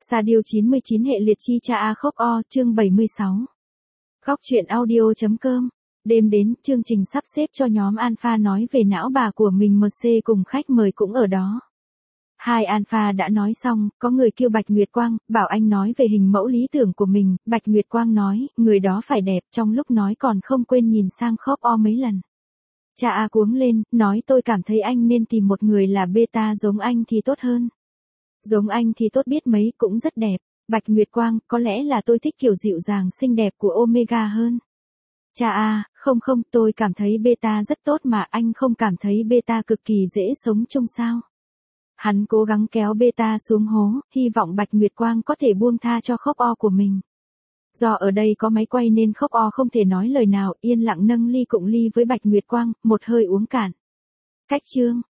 Sa Diêu 99 hệ liệt chi cha A khóc o, chương 76. Góc truyện audio.com. Đêm đến, chương trình sắp xếp cho nhóm Alpha nói về não bà của mình MC cùng khách mời cũng ở đó. Hai Alpha đã nói xong, có người kêu Bạch Nguyệt Quang, bảo anh nói về hình mẫu lý tưởng của mình, Bạch Nguyệt Quang nói, người đó phải đẹp, trong lúc nói còn không quên nhìn sang khóc o mấy lần. Cha A cuống lên, nói tôi cảm thấy anh nên tìm một người là beta giống anh thì tốt hơn. Giống anh thì tốt biết mấy, cũng rất đẹp. Bạch Nguyệt Quang, có lẽ là tôi thích kiểu dịu dàng xinh đẹp của Omega hơn. Cha A, không, tôi cảm thấy beta rất tốt mà anh không cảm thấy beta cực kỳ dễ sống chung sao. Hắn cố gắng kéo beta xuống hố, hy vọng Bạch Nguyệt Quang có thể buông tha cho khóc o của mình. Do ở đây có máy quay nên khóc o không thể nói lời nào, yên lặng nâng ly cụng ly với Bạch Nguyệt Quang, một hơi uống cạn. Cách chương.